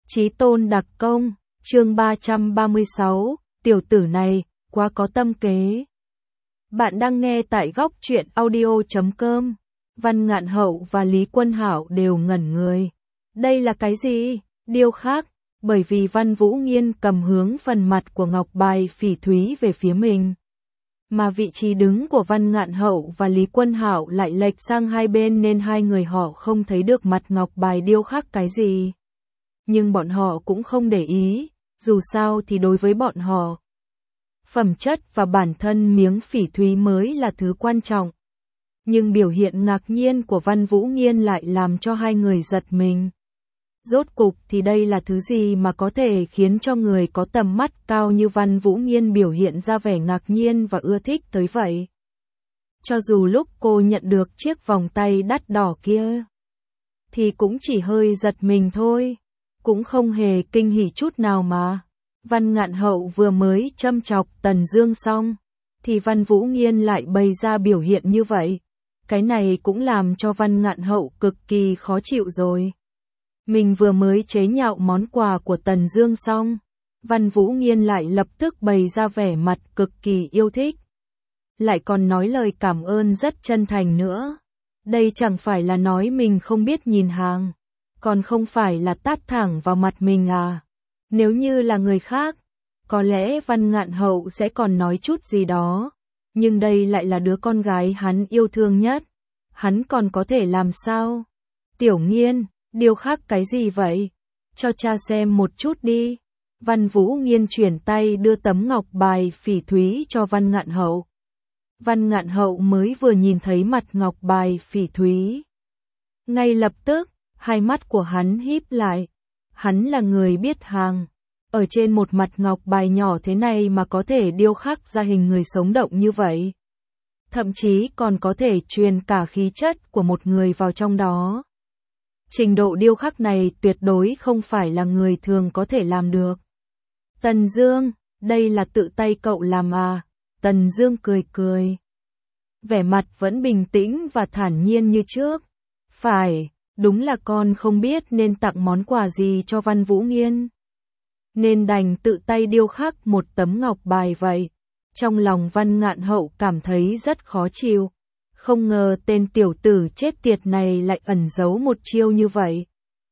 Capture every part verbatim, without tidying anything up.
Chí tôn đặc công, chương ba trăm ba mươi sáu, tiểu tử này, quá có tâm kế. Bạn đang nghe tại góc truyện audio chấm com. Văn Ngạn Hậu và Lý Quân Hạo đều ngẩn người. Đây là cái gì? Điêu khắc, bởi vì Văn Vũ Nghiên cầm hướng phần mặt của ngọc bài phỉ thúy về phía mình. Mà vị trí đứng của Văn Ngạn Hậu và Lý Quân Hạo lại lệch sang hai bên nên hai người họ không thấy được mặt ngọc bài điêu khắc cái gì. Nhưng bọn họ cũng không để ý, dù sao thì đối với bọn họ, phẩm chất và bản thân miếng phỉ thúy mới là thứ quan trọng. Nhưng biểu hiện ngạc nhiên của Văn Vũ Nghiên lại làm cho hai người giật mình. Rốt cục thì đây là thứ gì mà có thể khiến cho người có tầm mắt cao như Văn Vũ Nghiên biểu hiện ra vẻ ngạc nhiên và ưa thích tới vậy. Cho dù lúc cô nhận được chiếc vòng tay đắt đỏ kia, thì cũng chỉ hơi giật mình thôi, cũng không hề kinh hỉ chút nào mà. Văn Ngạn Hậu vừa mới châm chọc Tần Dương xong, thì Văn Vũ Nghiên lại bày ra biểu hiện như vậy. Cái này cũng làm cho Văn Ngạn Hậu cực kỳ khó chịu rồi. Mình vừa mới chế nhạo món quà của Tần Dương xong, Văn Vũ Nghiên lại lập tức bày ra vẻ mặt cực kỳ yêu thích. Lại còn nói lời cảm ơn rất chân thành nữa. Đây chẳng phải là nói mình không biết nhìn hàng, còn không phải là tát thẳng vào mặt mình à. Nếu như là người khác, có lẽ Văn Ngạn Hậu sẽ còn nói chút gì đó. Nhưng đây lại là đứa con gái hắn yêu thương nhất. Hắn còn có thể làm sao? Tiểu Nghiên, điêu khắc cái gì vậy? Cho cha xem một chút đi. Văn Vũ Nghiên chuyển tay đưa tấm ngọc bài phỉ thúy cho Văn Ngạn Hậu. Văn Ngạn Hậu mới vừa nhìn thấy mặt ngọc bài phỉ thúy, ngay lập tức, hai mắt của hắn híp lại. Hắn là người biết hàng. Ở trên một mặt ngọc bài nhỏ thế này mà có thể điêu khắc ra hình người sống động như vậy. Thậm chí còn có thể truyền cả khí chất của một người vào trong đó. Trình độ điêu khắc này tuyệt đối không phải là người thường có thể làm được. Tần Dương, đây là tự tay cậu làm à? Tần Dương cười cười, vẻ mặt vẫn bình tĩnh và thản nhiên như trước. Phải, đúng là con không biết nên tặng món quà gì cho Văn Vũ Nghiên, nên đành tự tay điêu khắc một tấm ngọc bài vậy. Trong lòng Văn Ngạn Hậu cảm thấy rất khó chịu. Không ngờ tên tiểu tử chết tiệt này lại ẩn giấu một chiêu như vậy.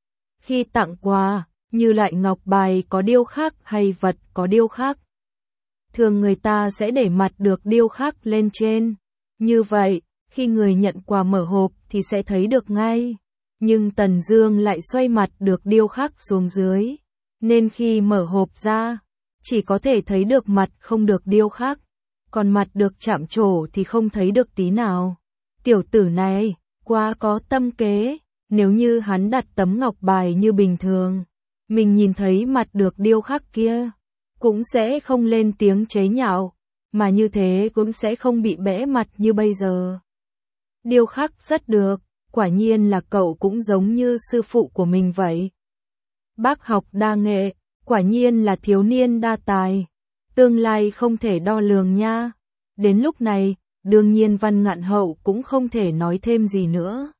Khi tặng quà, như loại ngọc bài có điêu khắc hay vật có điêu khắc, thường người ta sẽ để mặt được điêu khắc lên trên. Như vậy, khi người nhận quà mở hộp thì sẽ thấy được ngay. Nhưng Tần Dương lại xoay mặt được điêu khắc xuống dưới, nên khi mở hộp ra, chỉ có thể thấy được mặt không được điêu khắc, còn mặt được chạm trổ thì không thấy được tí nào. Tiểu tử này, quá có tâm kế. Nếu như hắn đặt tấm ngọc bài như bình thường, mình nhìn thấy mặt được điêu khắc kia, cũng sẽ không lên tiếng chế nhạo, mà như thế cũng sẽ không bị bẽ mặt như bây giờ. Điêu khắc rất được, quả nhiên là cậu cũng giống như sư phụ của mình vậy. Bác học đa nghệ, quả nhiên là thiếu niên đa tài. Tương lai không thể đo lường nha. Đến lúc này, đương nhiên Văn Ngạn Hậu cũng không thể nói thêm gì nữa.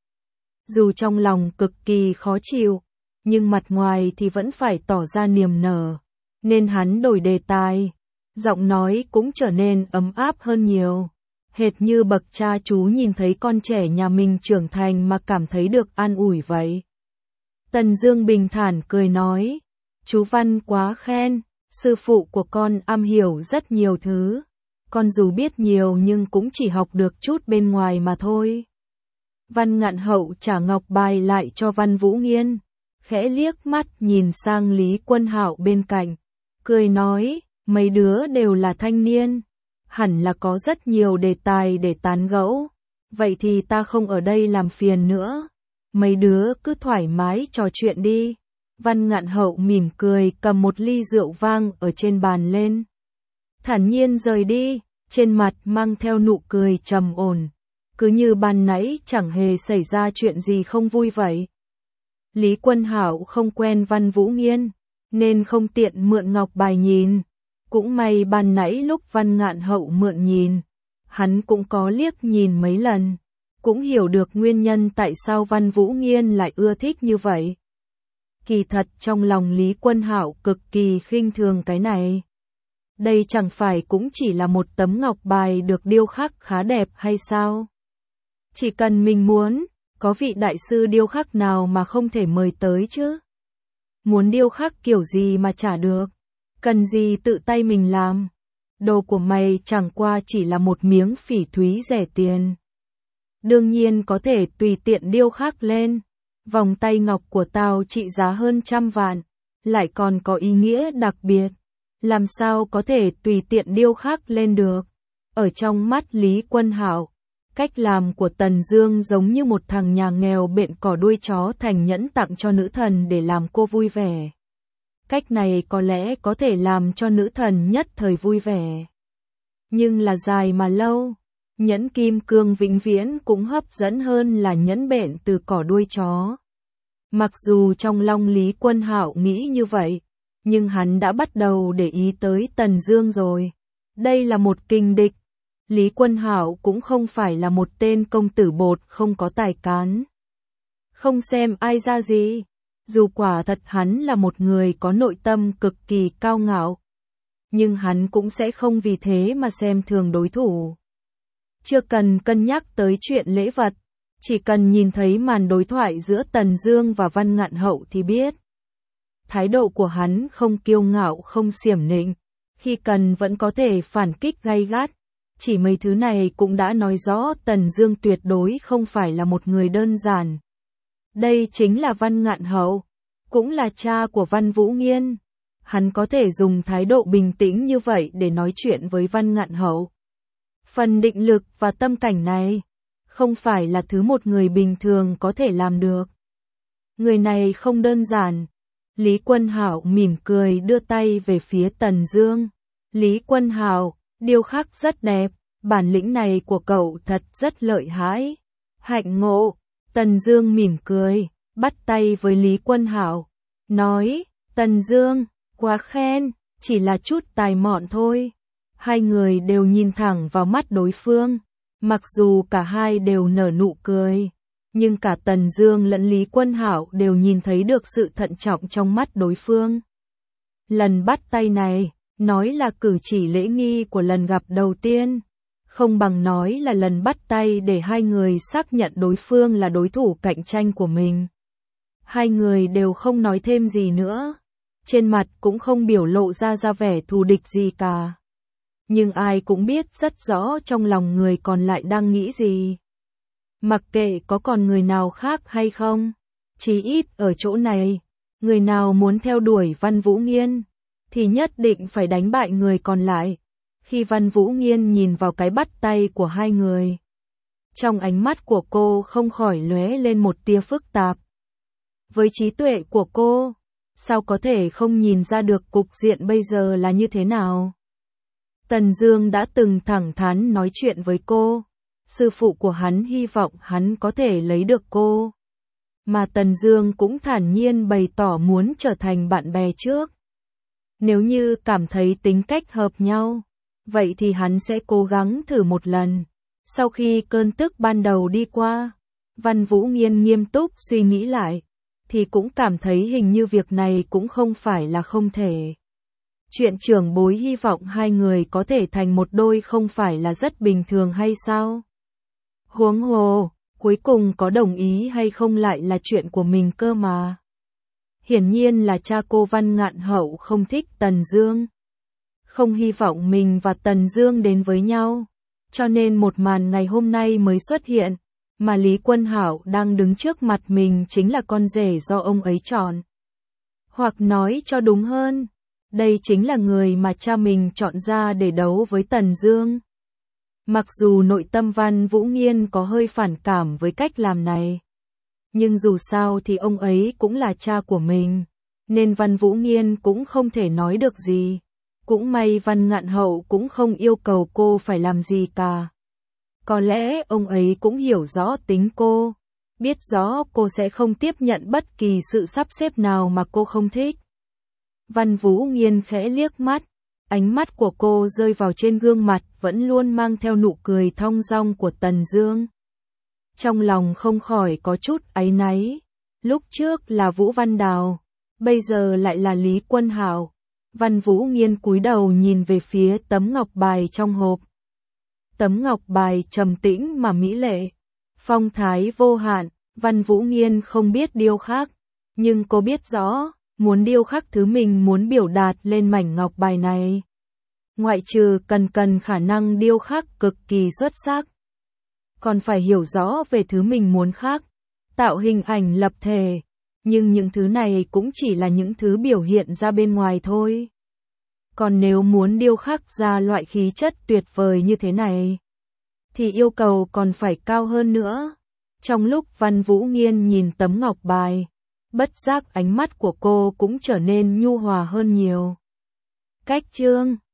Dù trong lòng cực kỳ khó chịu, nhưng mặt ngoài thì vẫn phải tỏ ra niềm nở. Nên hắn đổi đề tài, giọng nói cũng trở nên ấm áp hơn nhiều. Hệt như bậc cha chú nhìn thấy con trẻ nhà mình trưởng thành mà cảm thấy được an ủi vậy. Tần Dương bình thản cười nói, chú Văn quá khen, sư phụ của con am hiểu rất nhiều thứ. Con dù biết nhiều nhưng cũng chỉ học được chút bên ngoài mà thôi. Văn Ngạn Hậu trả ngọc bài lại cho Văn Vũ Nghiên, khẽ liếc mắt nhìn sang Lý Quân Hạo bên cạnh, cười nói, mấy đứa đều là thanh niên, hẳn là có rất nhiều đề tài để tán gẫu. Vậy thì ta không ở đây làm phiền nữa, mấy đứa cứ thoải mái trò chuyện đi. Văn Ngạn Hậu mỉm cười cầm một ly rượu vang ở trên bàn lên, thản nhiên rời đi, trên mặt mang theo nụ cười trầm ổn, cứ như ban nãy chẳng hề xảy ra chuyện gì không vui vậy. Lý Quân Hạo không quen Văn Vũ Nghiên, nên không tiện mượn ngọc bài nhìn. Cũng may ban nãy lúc Văn Ngạn Hậu mượn nhìn, hắn cũng có liếc nhìn mấy lần, cũng hiểu được nguyên nhân tại sao Văn Vũ Nghiên lại ưa thích như vậy. Kỳ thật trong lòng Lý Quân Hạo cực kỳ khinh thường cái này. Đây chẳng phải cũng chỉ là một tấm ngọc bài được điêu khắc khá đẹp hay sao? Chỉ cần mình muốn, có vị đại sư điêu khắc nào mà không thể mời tới chứ? Muốn điêu khắc kiểu gì mà trả được? Cần gì tự tay mình làm? Đồ của mày chẳng qua chỉ là một miếng phỉ thúy rẻ tiền. Đương nhiên có thể tùy tiện điêu khắc lên. Vòng tay ngọc của tao trị giá hơn trăm vạn, lại còn có ý nghĩa đặc biệt. Làm sao có thể tùy tiện điêu khắc lên được? Ở trong mắt Lý Quân Hạo, cách làm của Tần Dương giống như một thằng nhà nghèo bện cỏ đuôi chó thành nhẫn tặng cho nữ thần để làm cô vui vẻ. Cách này có lẽ có thể làm cho nữ thần nhất thời vui vẻ. Nhưng là dài mà lâu, nhẫn kim cương vĩnh viễn cũng hấp dẫn hơn là nhẫn bện từ cỏ đuôi chó. Mặc dù trong lòng Lý Quân Hạo nghĩ như vậy, nhưng hắn đã bắt đầu để ý tới Tần Dương rồi. Đây là một kình địch. Lý Quân Hạo cũng không phải là một tên công tử bột không có tài cán. Không xem ai ra gì. Dù quả thật hắn là một người có nội tâm cực kỳ cao ngạo, nhưng hắn cũng sẽ không vì thế mà xem thường đối thủ. Chưa cần cân nhắc tới chuyện lễ vật, chỉ cần nhìn thấy màn đối thoại giữa Tần Dương và Văn Ngạn Hậu thì biết. Thái độ của hắn không kiêu ngạo không xiểm nịnh, khi cần vẫn có thể phản kích gay gắt. Chỉ mấy thứ này cũng đã nói rõ Tần Dương tuyệt đối không phải là một người đơn giản. Đây chính là Văn Ngạn Hậu, cũng là cha của Văn Vũ Nghiên. Hắn có thể dùng thái độ bình tĩnh như vậy để nói chuyện với Văn Ngạn Hậu. Phần định lực và tâm cảnh này, không phải là thứ một người bình thường có thể làm được. Người này không đơn giản. Lý Quân Hạo mỉm cười đưa tay về phía Tần Dương. Lý Quân Hạo, điêu khắc rất đẹp, bản lĩnh này của cậu thật rất lợi hại. Hạnh ngộ. Tần Dương mỉm cười, bắt tay với Lý Quân Hạo, nói, Tần Dương, quá khen, chỉ là chút tài mọn thôi. Hai người đều nhìn thẳng vào mắt đối phương, mặc dù cả hai đều nở nụ cười, nhưng cả Tần Dương lẫn Lý Quân Hạo đều nhìn thấy được sự thận trọng trong mắt đối phương. Lần bắt tay này, nói là cử chỉ lễ nghi của lần gặp đầu tiên, không bằng nói là lần bắt tay để hai người xác nhận đối phương là đối thủ cạnh tranh của mình. Hai người đều không nói thêm gì nữa, trên mặt cũng không biểu lộ ra ra vẻ thù địch gì cả. Nhưng ai cũng biết rất rõ trong lòng người còn lại đang nghĩ gì. Mặc kệ có còn người nào khác hay không, chí ít ở chỗ này, người nào muốn theo đuổi Văn Vũ Nghiên, thì nhất định phải đánh bại người còn lại. Khi Văn Vũ Nghiên nhìn vào cái bắt tay của hai người, trong ánh mắt của cô không khỏi lóe lên một tia phức tạp. Với trí tuệ của cô, sao có thể không nhìn ra được cục diện bây giờ là như thế nào? Tần Dương đã từng thẳng thắn nói chuyện với cô, sư phụ của hắn hy vọng hắn có thể lấy được cô. Mà Tần Dương cũng thản nhiên bày tỏ muốn trở thành bạn bè trước. Nếu như cảm thấy tính cách hợp nhau, vậy thì hắn sẽ cố gắng thử một lần. Sau khi cơn tức ban đầu đi qua, Văn Vũ Nghiên nghiêm túc suy nghĩ lại, thì cũng cảm thấy hình như việc này cũng không phải là không thể. Chuyện trưởng bối hy vọng hai người có thể thành một đôi không phải là rất bình thường hay sao? Huống hồ, cuối cùng có đồng ý hay không lại là chuyện của mình cơ mà. Hiển nhiên là cha cô Văn Ngạn Hậu không thích Tần Dương, không hy vọng mình và Tần Dương đến với nhau, cho nên một màn ngày hôm nay mới xuất hiện, mà Lý Quân Hạo đang đứng trước mặt mình chính là con rể do ông ấy chọn. Hoặc nói cho đúng hơn, đây chính là người mà cha mình chọn ra để đấu với Tần Dương. Mặc dù nội tâm Văn Vũ Nghiên có hơi phản cảm với cách làm này, nhưng dù sao thì ông ấy cũng là cha của mình, nên Văn Vũ Nghiên cũng không thể nói được gì. Cũng may Văn Ngạn Hậu cũng không yêu cầu cô phải làm gì cả. Có lẽ ông ấy cũng hiểu rõ tính cô, biết rõ cô sẽ không tiếp nhận bất kỳ sự sắp xếp nào mà cô không thích. Văn Vũ Nghiên khẽ liếc mắt, ánh mắt của cô rơi vào trên gương mặt vẫn luôn mang theo nụ cười thong dong của Tần Dương. Trong lòng không khỏi có chút áy náy, lúc trước là Vũ Văn Đào, bây giờ lại là Lý Quân Hảo. Văn Vũ Nghiên cúi đầu nhìn về phía tấm ngọc bài trong hộp. Tấm ngọc bài trầm tĩnh mà mỹ lệ, phong thái vô hạn. Văn Vũ Nghiên không biết điêu khắc, nhưng cô biết rõ, muốn điêu khắc thứ mình muốn biểu đạt lên mảnh ngọc bài này, ngoại trừ cần cần khả năng điêu khắc cực kỳ xuất sắc, còn phải hiểu rõ về thứ mình muốn khắc, tạo hình ảnh lập thể, nhưng những thứ này cũng chỉ là những thứ biểu hiện ra bên ngoài thôi. Còn nếu muốn điêu khắc ra loại khí chất tuyệt vời như thế này, thì yêu cầu còn phải cao hơn nữa. Trong lúc Văn Vũ Nghiên nhìn tấm ngọc bài, bất giác ánh mắt của cô cũng trở nên nhu hòa hơn nhiều. Cách chương